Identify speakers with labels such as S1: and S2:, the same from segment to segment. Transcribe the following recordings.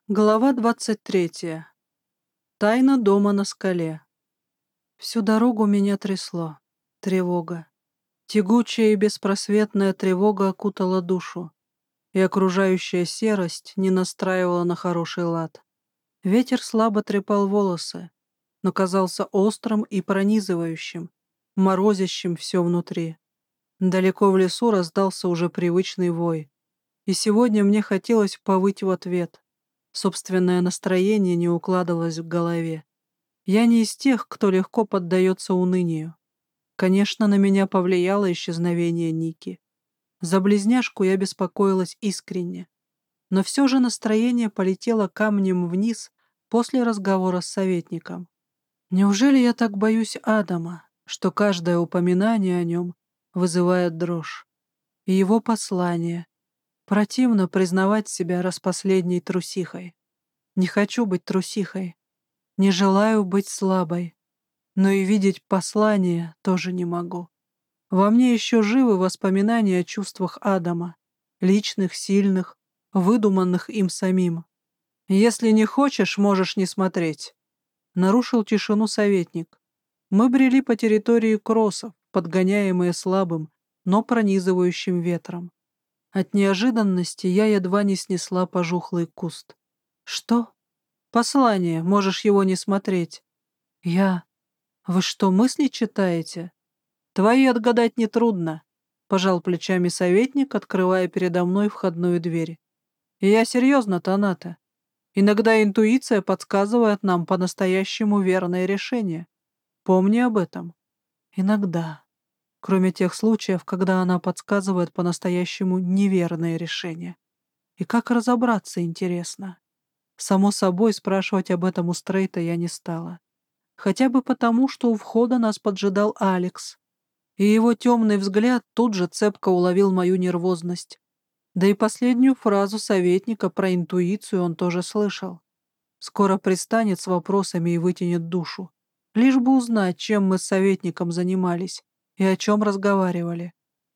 S1: Глава 23. Тайна дома на скале. Всю дорогу меня трясло. Тревога. Тягучая и беспросветная тревога окутала душу, и окружающая серость не настраивала на хороший лад. Ветер слабо трепал волосы, но казался острым и пронизывающим, морозящим все внутри. Далеко в лесу раздался уже привычный вой, и сегодня мне хотелось повыть в ответ. Собственное настроение не укладывалось в голове. Я не из тех, кто легко поддается унынию. Конечно, на меня повлияло исчезновение Ники. За близняшку я беспокоилась искренне. Но все же настроение полетело камнем вниз после разговора с советником. Неужели я так боюсь Адама, что каждое упоминание о нем вызывает дрожь? И его послание. Противно признавать себя распоследней трусихой. Не хочу быть трусихой. Не желаю быть слабой, но и видеть послание тоже не могу. Во мне еще живы воспоминания о чувствах Адама, личных, сильных, выдуманных им самим. «Если не хочешь, можешь не смотреть», — нарушил тишину советник. Мы брели по территории кроссов, подгоняемые слабым, но пронизывающим ветром. От неожиданности я едва не снесла пожухлый куст. «Что?» «Послание, можешь его не смотреть». «Я... Вы что, мысли читаете?» «Твои отгадать нетрудно», — пожал плечами советник, открывая передо мной входную дверь. «И я серьезно, Таната. Иногда интуиция подсказывает нам по-настоящему верное решение. Помни об этом». «Иногда. Кроме тех случаев, когда она подсказывает по-настоящему неверное решение. И как разобраться, интересно?» Само собой, спрашивать об этом у Стрейта я не стала. Хотя бы потому, что у входа нас поджидал Алекс, и его темный взгляд тут же цепко уловил мою нервозность. Да и последнюю фразу советника про интуицию он тоже слышал. Скоро пристанет с вопросами и вытянет душу. Лишь бы узнать, чем мы с советником занимались и о чем разговаривали.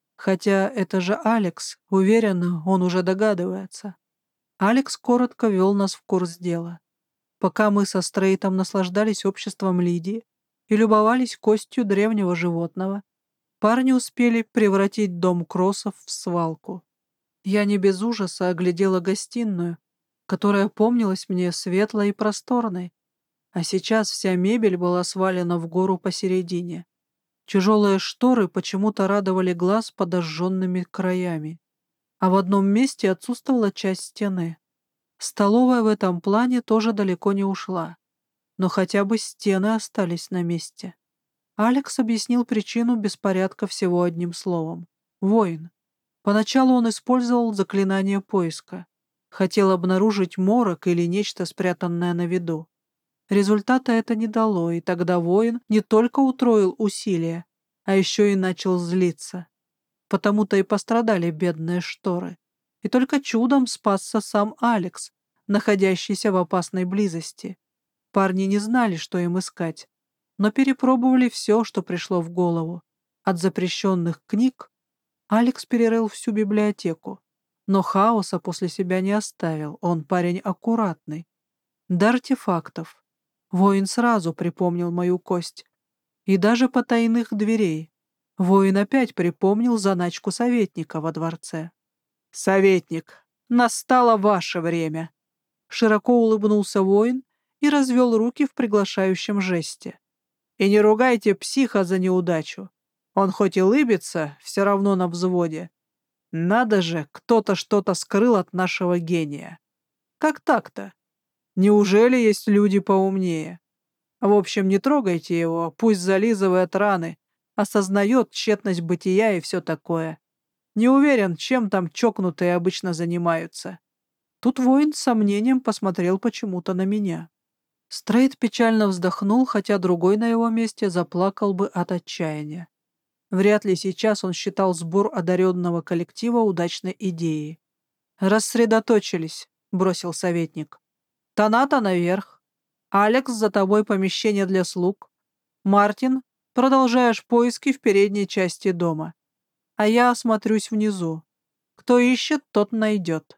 S1: Хотя это же Алекс, уверена, он уже догадывается. Алекс коротко вел нас в курс дела. Пока мы со Стрейтом наслаждались обществом Лидии и любовались костью древнего животного, парни успели превратить дом Кроссов в свалку. Я не без ужаса оглядела гостиную, которая помнилась мне светлой и просторной, а сейчас вся мебель была свалена в гору посередине. Тяжелые шторы почему-то радовали глаз подожженными краями, а в одном месте отсутствовала часть стены. Столовая в этом плане тоже далеко не ушла, но хотя бы стены остались на месте. Алекс объяснил причину беспорядка всего одним словом. Воин. Поначалу он использовал заклинание поиска. Хотел обнаружить морок или нечто спрятанное на виду. Результата это не дало, и тогда воин не только утроил усилия, а еще и начал злиться. Потому-то и пострадали бедные шторы. И только чудом спасся сам Алекс, находящийся в опасной близости. Парни не знали, что им искать, но перепробовали все, что пришло в голову. От запрещенных книг Алекс перерыл всю библиотеку, но хаоса после себя не оставил, он парень аккуратный. До артефактов. Воин сразу припомнил мою кость. И даже потайных дверей. Воин опять припомнил заначку советника во дворце. «Советник, настало ваше время!» Широко улыбнулся воин и развел руки в приглашающем жесте. «И не ругайте психа за неудачу. Он хоть и лыбится, все равно на взводе. Надо же, кто-то что-то скрыл от нашего гения. Как так-то? Неужели есть люди поумнее? В общем, не трогайте его, пусть зализывает раны, осознает тщетность бытия и все такое. Не уверен, чем там чокнутые обычно занимаются». Тут воин с сомнением посмотрел почему-то на меня. Стрейт печально вздохнул, хотя другой на его месте заплакал бы от отчаяния. Вряд ли сейчас он считал сбор одаренного коллектива удачной идеей. «Рассредоточились», — бросил советник. «Таната наверх. Алекс, за тобой помещение для слуг. Мартин, продолжаешь поиски в передней части дома. А я осмотрюсь внизу. Кто ищет, тот найдет».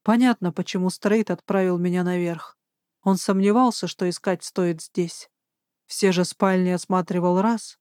S1: Понятно, почему Стрейт отправил меня наверх. Он сомневался, что искать стоит здесь. Все же спальни осматривал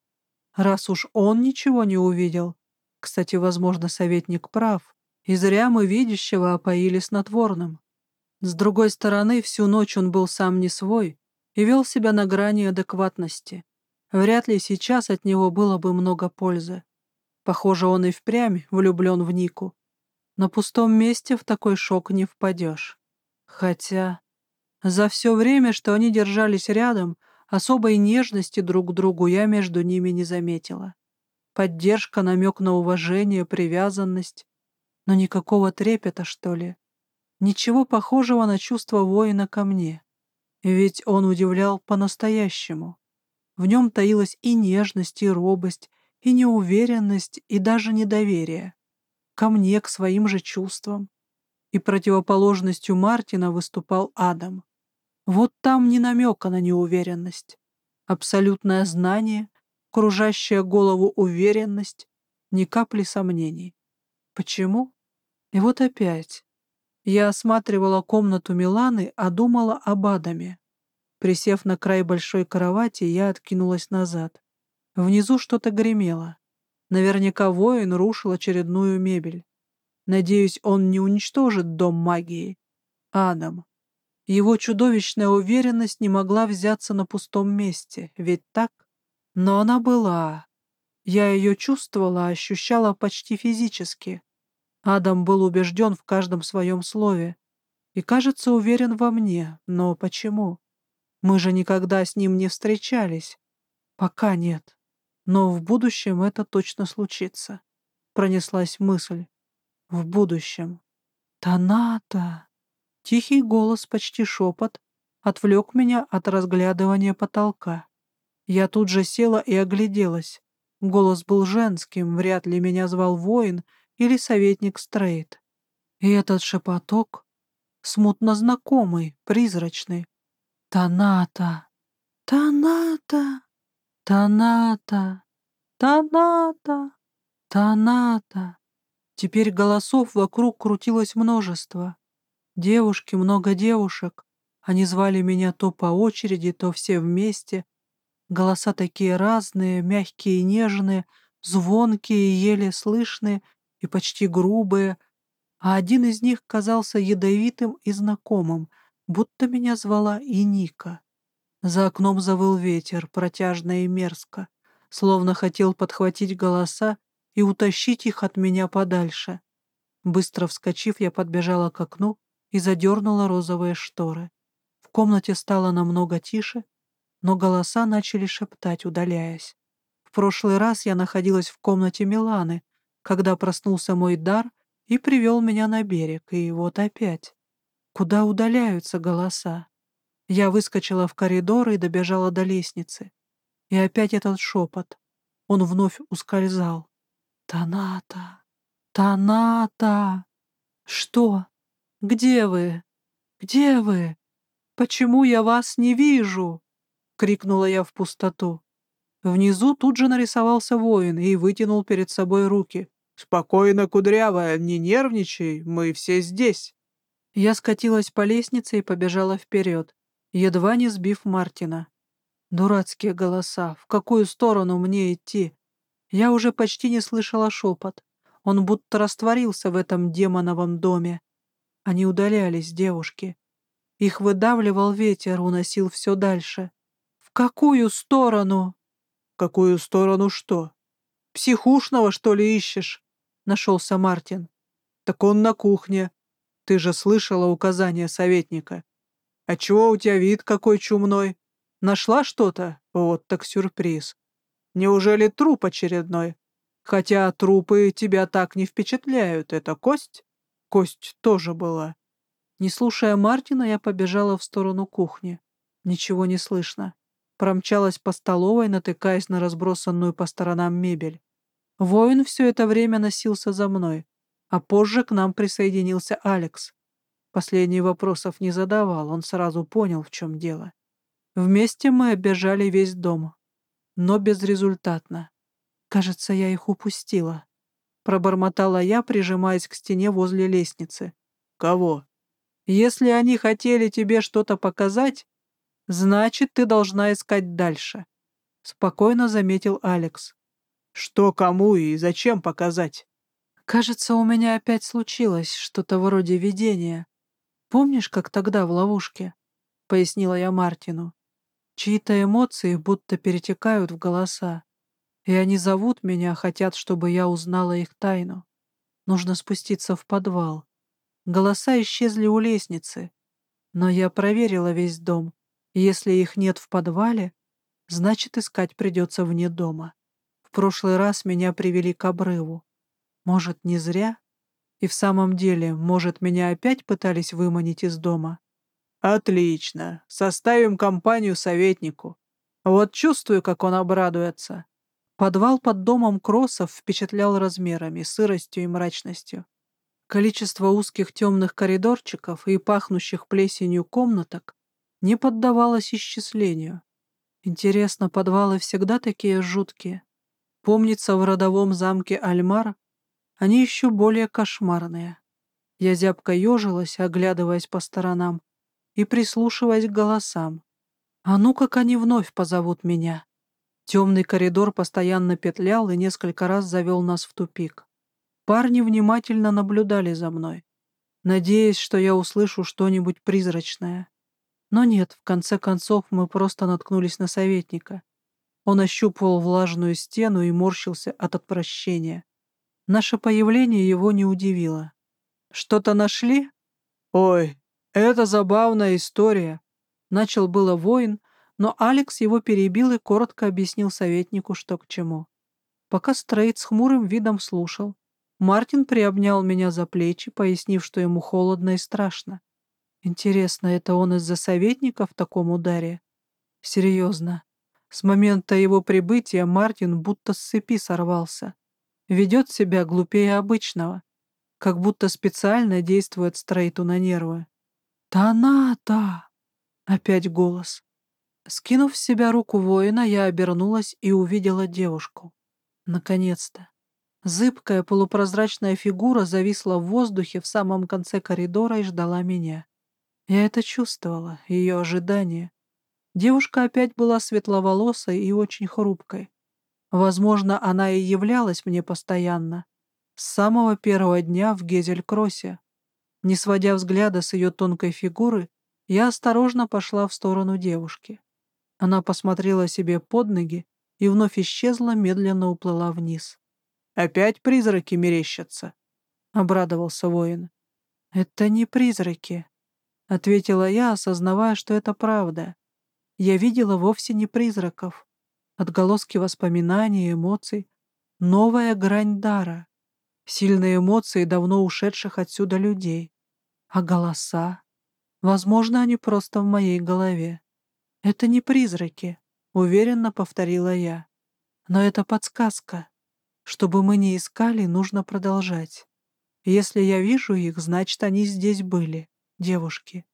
S1: раз уж он ничего не увидел. Кстати, возможно, советник прав, и зря мы видящего опоили снотворным. С другой стороны, всю ночь он был сам не свой и вел себя на грани адекватности. Вряд ли сейчас от него было бы много пользы. Похоже, он и впрямь влюблен в Нику. На пустом месте в такой шок не впадешь. Хотя за все время, что они держались рядом, особой нежности друг к другу я между ними не заметила. Поддержка, намек на уважение, привязанность, но никакого трепета, что ли. Ничего похожего на чувство воина ко мне. Ведь он удивлял по-настоящему. В нем таилась и нежность, и робость, и неуверенность, и даже недоверие. Ко мне, к своим же чувствам. И противоположностью Мартина выступал Адам. Вот там ни намека на неуверенность. Абсолютное знание, кружащая голову уверенность, ни капли сомнений. Почему? И вот опять. Я осматривала комнату Миланы, а думала об Адаме. Присев на край большой кровати, я откинулась назад. Внизу что-то гремело. Наверняка воин рушил очередную мебель. Надеюсь, он не уничтожит дом магии. Адам. Его чудовищная уверенность не могла взяться на пустом месте, ведь так? Но она была. Я ее чувствовала, ощущала почти физически. Адам был убежден в каждом своем слове и, кажется, уверен во мне. Но почему? Мы же никогда с ним не встречались. Пока нет. Но в будущем это точно случится. Пронеслась мысль. В будущем. Таната. Тихий голос, почти шепот, отвлек меня от разглядывания потолка. Я тут же села и огляделась. Голос был женским, вряд ли меня звал воин или советник Стрейт. И этот шепоток, смутно знакомый, призрачный. Таната, Таната, Таната, Таната, Таната. Теперь голосов вокруг крутилось множество. Девушки, много девушек. Они звали меня то по очереди, то все вместе. Голоса такие разные, мягкие и нежные, звонкие, еле слышные и почти грубые, а один из них казался ядовитым и знакомым, будто меня звала и Ника. За окном завыл ветер, протяжно и мерзко, словно хотел подхватить голоса и утащить их от меня подальше. Быстро вскочив, я подбежала к окну и задернула розовые шторы. В комнате стало намного тише, но голоса начали шептать, удаляясь. В прошлый раз я находилась в комнате Миланы, когда проснулся мой дар и привел меня на берег, и вот опять. Куда удаляются голоса? Я выскочила в коридор и добежала до лестницы. И опять этот шепот. Он вновь ускользал. «Таната! Таната! Что? Где вы? Где вы? Почему я вас не вижу?» — крикнула я в пустоту. Внизу тут же нарисовался воин и вытянул перед собой руки. «Спокойно, кудрявая, не нервничай, мы все здесь». Я скатилась по лестнице и побежала вперед, едва не сбив Мартина. Дурацкие голоса, в какую сторону мне идти? Я уже почти не слышала шепот. Он будто растворился в этом демоновом доме. Они удалялись, девушки. Их выдавливал ветер, уносил все дальше. «В какую сторону?» «В какую сторону что? Психушного, что ли, ищешь?» — нашелся Мартин. «Так он на кухне. Ты же слышала указания советника. А чего у тебя вид какой чумной? Нашла что-то? Вот так сюрприз. Неужели труп очередной? Хотя трупы тебя так не впечатляют. Это кость? Кость тоже была». Не слушая Мартина, я побежала в сторону кухни. Ничего не слышно. Промчалась по столовой, натыкаясь на разбросанную по сторонам мебель. Воин все это время носился за мной, а позже к нам присоединился Алекс. Последний вопросов не задавал, он сразу понял, в чем дело. Вместе мы оббежали весь дом, но безрезультатно. Кажется, я их упустила. Пробормотала я, прижимаясь к стене возле лестницы. «Кого?» Если они хотели тебе что-то показать, значит, ты должна искать дальше», — спокойно заметил Алекс. «Что кому и зачем показать?» «Кажется, у меня опять случилось что-то вроде видения. Помнишь, как тогда в ловушке?» — пояснила я Мартину. «Чьи-то эмоции будто перетекают в голоса, и они зовут меня, хотят, чтобы я узнала их тайну. Нужно спуститься в подвал. Голоса исчезли у лестницы, но я проверила весь дом, и если их нет в подвале, значит, искать придется вне дома. В прошлый раз меня привели к обрыву. Может, не зря? И в самом деле, может, меня опять пытались выманить из дома? Отлично. Составим компанию советнику. Вот чувствую, как он обрадуется. Подвал под домом Кроссов впечатлял размерами, сыростью и мрачностью. Количество узких темных коридорчиков и пахнущих плесенью комнаток не поддавалось исчислению. Интересно, подвалы всегда такие жуткие? Помнится, в родовом замке Альмар они еще более кошмарные. Я зябко ежилась, оглядываясь по сторонам и прислушиваясь к голосам. А ну, как они вновь позовут меня. Темный коридор постоянно петлял и несколько раз завел нас в тупик. Парни внимательно наблюдали за мной, надеясь, что я услышу что-нибудь призрачное. Но нет, в конце концов мы просто наткнулись на советника. Он ощупывал влажную стену и морщился от отвращения. Наше появление его не удивило. «Что-то нашли?» «Ой, это забавная история», — начал было воин, но Алекс его перебил и коротко объяснил советнику, что к чему. Пока Стрейт с хмурым видом слушал, Мартин приобнял меня за плечи, пояснив, что ему холодно и страшно. Интересно, это он из-за советника в таком ударе? Серьезно. С момента его прибытия Мартин будто с цепи сорвался. Ведет себя глупее обычного, как будто специально действует Стрейту на нервы. «Таната!» — опять голос. Скинув с себя руку воина, я обернулась и увидела девушку. Наконец-то. Зыбкая полупрозрачная фигура зависла в воздухе в самом конце коридора и ждала меня. Я это чувствовала, ее ожидание. Девушка опять была светловолосой и очень хрупкой. Возможно, она и являлась мне постоянно, с самого первого дня в Гезель-Кроссе. Не сводя взгляда с ее тонкой фигуры, я осторожно пошла в сторону девушки. Она посмотрела себе под ноги и вновь исчезла, медленно уплыла вниз. «Опять призраки мерещатся?» — обрадовался воин. «Это не призраки», — ответила я, осознавая, что это правда. Я видела вовсе не призраков. Отголоски воспоминаний и эмоций. Новая грань дара. Сильные эмоции давно ушедших отсюда людей. А голоса? Возможно, они просто в моей голове. «Это не призраки», — уверенно повторила я. «Но это подсказка. Чтобы мы не искали, нужно продолжать. Если я вижу их, значит, они здесь были, девушки.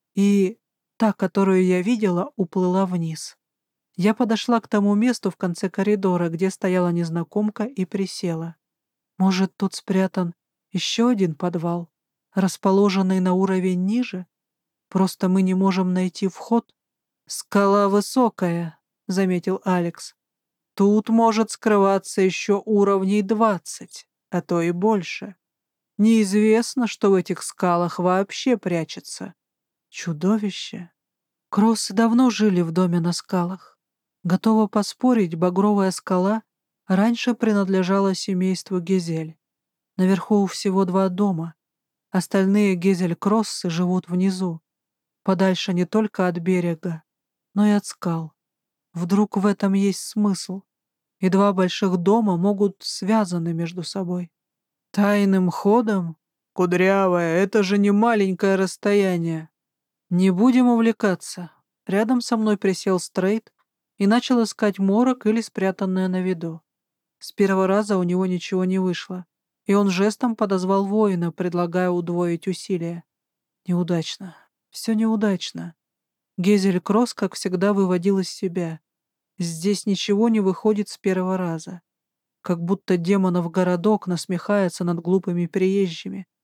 S1: И та, которую я видела, уплыла вниз». Я подошла к тому месту в конце коридора, где стояла незнакомка, и присела. Может, тут спрятан еще один подвал, расположенный на уровень ниже? Просто мы не можем найти вход. «Скала высокая», — заметил Алекс. «Тут может скрываться еще уровней 20, а то и больше. Неизвестно, что в этих скалах вообще прячется. Чудовище». Кроссы давно жили в доме на скалах. Готова поспорить, багровая скала раньше принадлежала семейству Гезель. Наверху всего 2 дома. Остальные Гезель-Кроссы живут внизу, подальше не только от берега, но и от скал. Вдруг в этом есть смысл, и 2 больших дома могут связаны между собой. Тайным ходом? Кудрявая, это же не маленькое расстояние. Не будем увлекаться. Рядом со мной присел Стрейт и начал искать морок или спрятанное на виду. С первого раза у него ничего не вышло, и он жестом подозвал воина, предлагая удвоить усилия. Неудачно. Все неудачно. Гезель Кросс, как всегда, выводил из себя. Здесь ничего не выходит с первого раза. Как будто демонов городок насмехается над глупыми приезжими.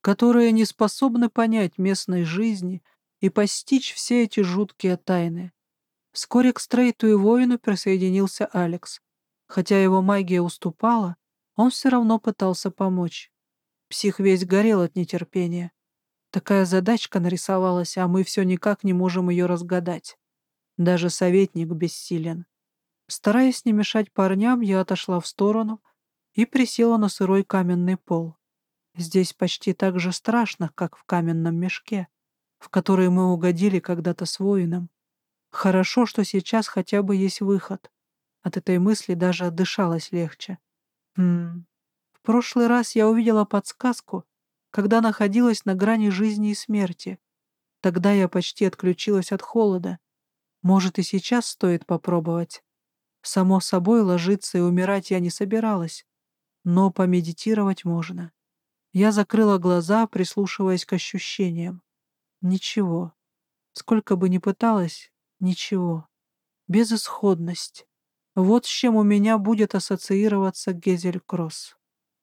S1: которые не способны понять местной жизни и постичь все эти жуткие тайны. Вскоре к Стрейту и воину присоединился Алекс. Хотя его магия уступала, он все равно пытался помочь. Псих весь горел от нетерпения. Такая задачка нарисовалась, а мы все никак не можем ее разгадать. Даже советник бессилен. Стараясь не мешать парням, я отошла в сторону и присела на сырой каменный пол. Здесь почти так же страшно, как в каменном мешке, в который мы угодили когда-то с воином. Хорошо, что сейчас хотя бы есть выход. От этой мысли даже дышалось легче. В прошлый раз я увидела подсказку, когда находилась на грани жизни и смерти. Тогда я почти отключилась от холода. Может, и сейчас стоит попробовать. Само собой, ложиться и умирать я не собиралась, но помедитировать можно. Я закрыла глаза, прислушиваясь к ощущениям. Ничего. Сколько бы ни пыталась, ничего. Безысходность. Вот с чем у меня будет ассоциироваться Гезель-Кросс.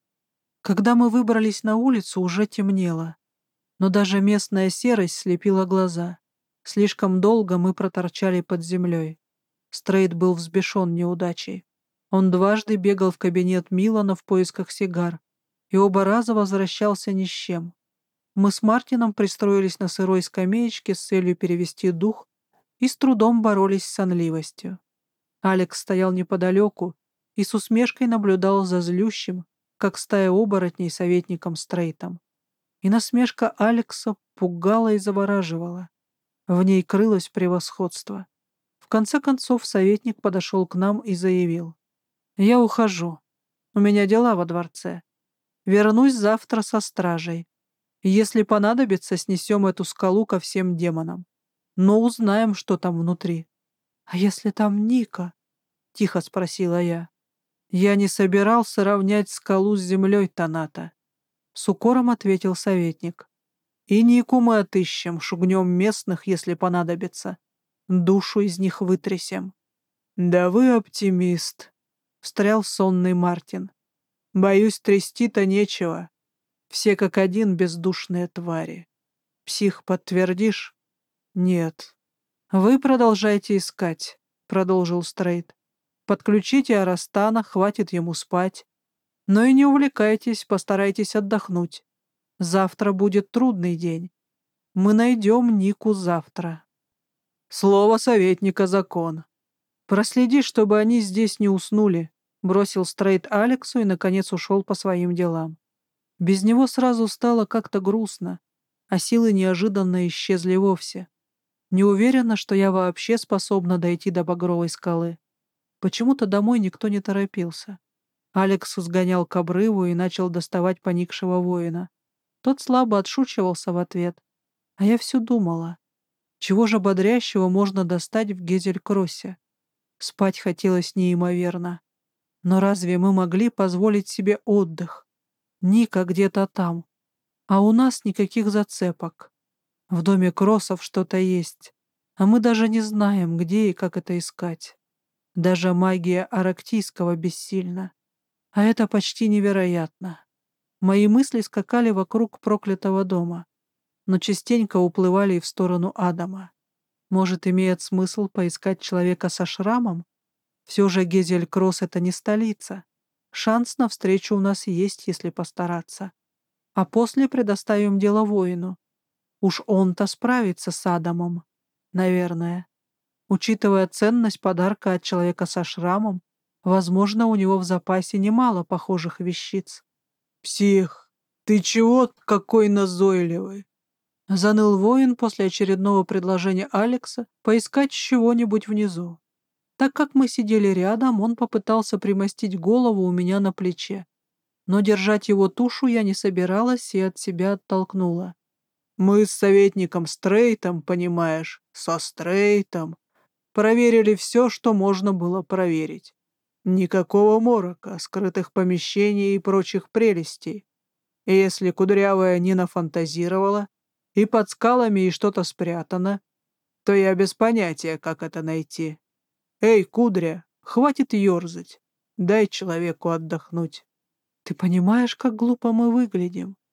S1: Когда мы выбрались на улицу, уже темнело. Но даже местная серость слепила глаза. Слишком долго мы проторчали под землей. Стрейт был взбешен неудачей. Он дважды бегал в кабинет Милана в поисках сигар, и оба раза возвращался ни с чем. Мы с Мартином пристроились на сырой скамеечке с целью перевести дух и с трудом боролись с сонливостью. Алекс стоял неподалеку и с усмешкой наблюдал за злющим, как стая оборотней, советником Стрейтом. И насмешка Алекса пугала и завораживала. В ней крылось превосходство. В конце концов советник подошел к нам и заявил: «Я ухожу. У меня дела во дворце. Вернусь завтра со стражей. Если понадобится, снесем эту скалу ко всем демонам. Но узнаем, что там внутри». «А если там Ника?» — тихо спросила я. «Я не собирался равнять скалу с землей, Таната», — с укором ответил советник. «И Нику мы отыщем, шугнем местных, если понадобится. Душу из них вытрясем». «Да вы оптимист», — встрял сонный Мартин. «Боюсь, трясти-то нечего. Все как один бездушные твари. Псих, подтвердишь?» «Нет». «Вы продолжайте искать», — продолжил Стрейт. «Подключите Арастана, хватит ему спать. Но и не увлекайтесь, постарайтесь отдохнуть. Завтра будет трудный день. Мы найдем Нику завтра». «Слово советника — закон. Проследи, чтобы они здесь не уснули», — бросил Стрейт Алексу и, наконец, ушел по своим делам. Без него сразу стало как-то грустно, а силы неожиданно исчезли вовсе. Не уверена, что я вообще способна дойти до Багровой скалы. Почему-то домой никто не торопился. Алекс сгонял к обрыву и начал доставать поникшего воина. Тот слабо отшучивался в ответ. А я все думала, чего же бодрящего можно достать в Гезель-Кроссе? Спать хотелось неимоверно. Но разве мы могли позволить себе отдых? Ника где-то там, а у нас никаких зацепок. В доме Кроссов что-то есть, а мы даже не знаем, где и как это искать. Даже магия Арактийского бессильна. А это почти невероятно. Мои мысли скакали вокруг проклятого дома, но частенько уплывали и в сторону Адама. Может, имеет смысл поискать человека со шрамом? Все же Гезель-Кросс — это не столица. Шанс на встречу у нас есть, если постараться. А после предоставим дело воину. Уж он-то справится с Адамом, наверное. Учитывая ценность подарка от человека со шрамом, возможно, у него в запасе немало похожих вещиц. «Псих, ты чего какой назойливый?» — заныл воин после очередного предложения Алекса поискать чего-нибудь внизу. Так как мы сидели рядом, он попытался примостить голову у меня на плече. Но держать его тушу я не собиралась и от себя оттолкнула. «Мы с советником Стрейтом, понимаешь, со Стрейтом, проверили все, что можно было проверить. Никакого морока, скрытых помещений и прочих прелестей. И если Кудрявая не нафантазировала, и под скалами и что-то спрятано, то я без понятия, как это найти. Эй, Кудря, хватит ерзать. Дай человеку отдохнуть». «Ты понимаешь, как глупо мы выглядим?»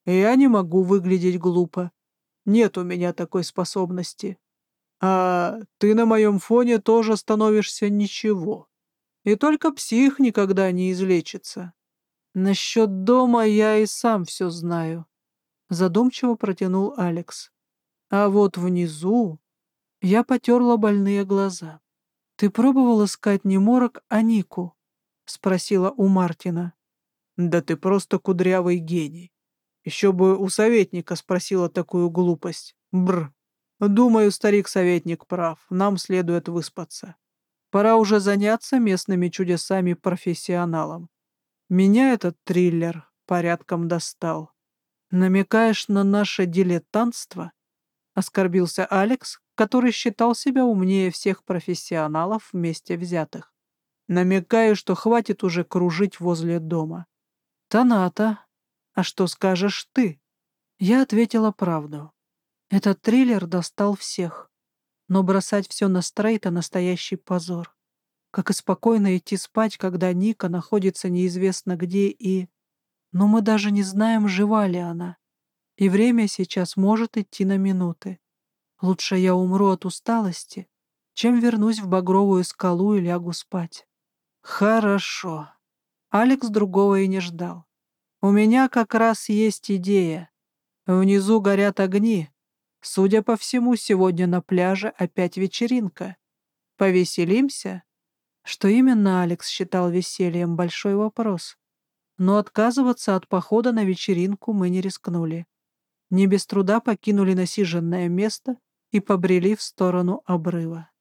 S1: Я не могу выглядеть глупо. Нет у меня такой способности. А ты на моем фоне тоже становишься ничего. И только псих никогда не излечится. Насчет дома я и сам все знаю. Задумчиво протянул Алекс. А вот внизу я потерла больные глаза. «Ты пробовал искать не морок, а Нику?» — спросила у Мартина. «Да ты просто кудрявый гений. Еще бы у советника спросила такую глупость. Бр. Думаю, старик-советник прав. Нам следует выспаться. Пора уже заняться местными чудесами профессионалам. Меня этот триллер порядком достал. Намекаешь на наше дилетантство?» — оскорбился Алекс, который считал себя умнее всех профессионалов вместе взятых. «Намекаю, что хватит уже кружить возле дома». «Таната, а что скажешь ты?» Я ответила правду. Этот триллер достал всех. Но бросать все на Стрейта — настоящий позор. Как и спокойно идти спать, когда Ника находится неизвестно где и... Но мы даже не знаем, жива ли она. И время сейчас может идти на минуты. Лучше я умру от усталости, чем вернусь в Багровую скалу и лягу спать. Хорошо. Алекс другого и не ждал. У меня как раз есть идея. Внизу горят огни. Судя по всему, сегодня на пляже опять вечеринка. Повеселимся? Что именно Алекс считал весельем — большой вопрос. Но отказываться от похода на вечеринку мы не рискнули. Не без труда покинули насиженное место и побрели в сторону обрыва.